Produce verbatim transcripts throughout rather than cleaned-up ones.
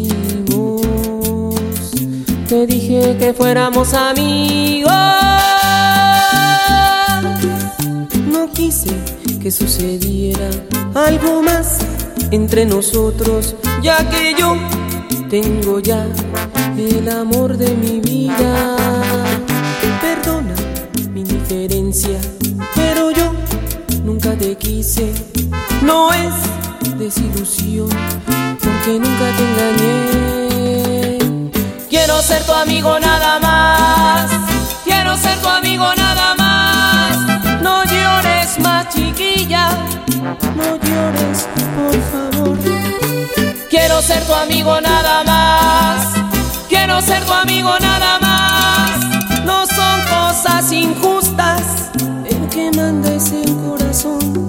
conocimos, te dije que fuéramos amigos. No quise que sucediera algo más entre nosotros, ya que yo tengo ya el amor de mi vida. Perdona mi indiferencia, pero yo nunca te quise. No es desilusión, porque nunca te engañé. Quiero ser tu amigo nada más, quiero ser tu amigo nada más. No llores más, chiquilla, no llores, por favor. Quiero ser tu amigo nada más, quiero ser tu amigo nada más. No son cosas injustas, el que manda es el corazón.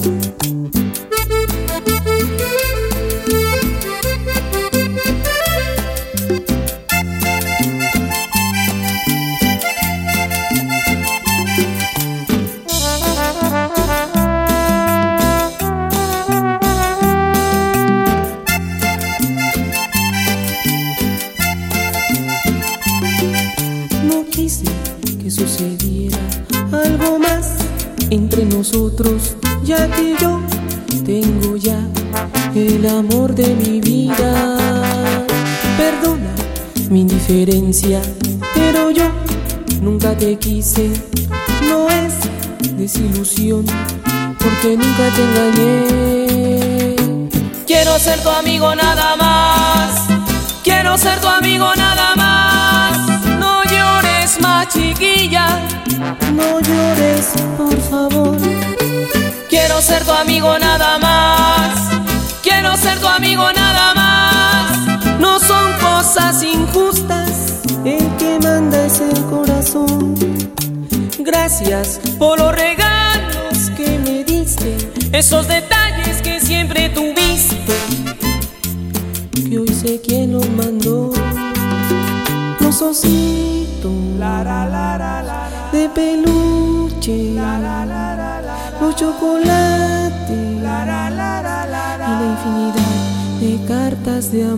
Que sucediera algo más entre nosotros, ya que yo tengo ya el amor de mi vida. Perdona mi indiferencia, pero yo nunca te quise. No es desilusión, porque nunca te engañé. Quiero ser tu amigo nada más, quiero ser tu amigo nada más. No llores más, chiquilla, no llores, por favor. Quiero ser tu amigo nada más, quiero ser tu amigo nada más. No son cosas injustas, el que manda es el corazón. Gracias por los regalos que me diste, esos detalles que siempre tuviste, que hoy sé quién los mandó. Los ositos de peluche, los chocolates y la infinidad de cartas de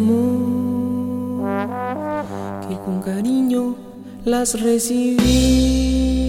amor que con cariño las recibí.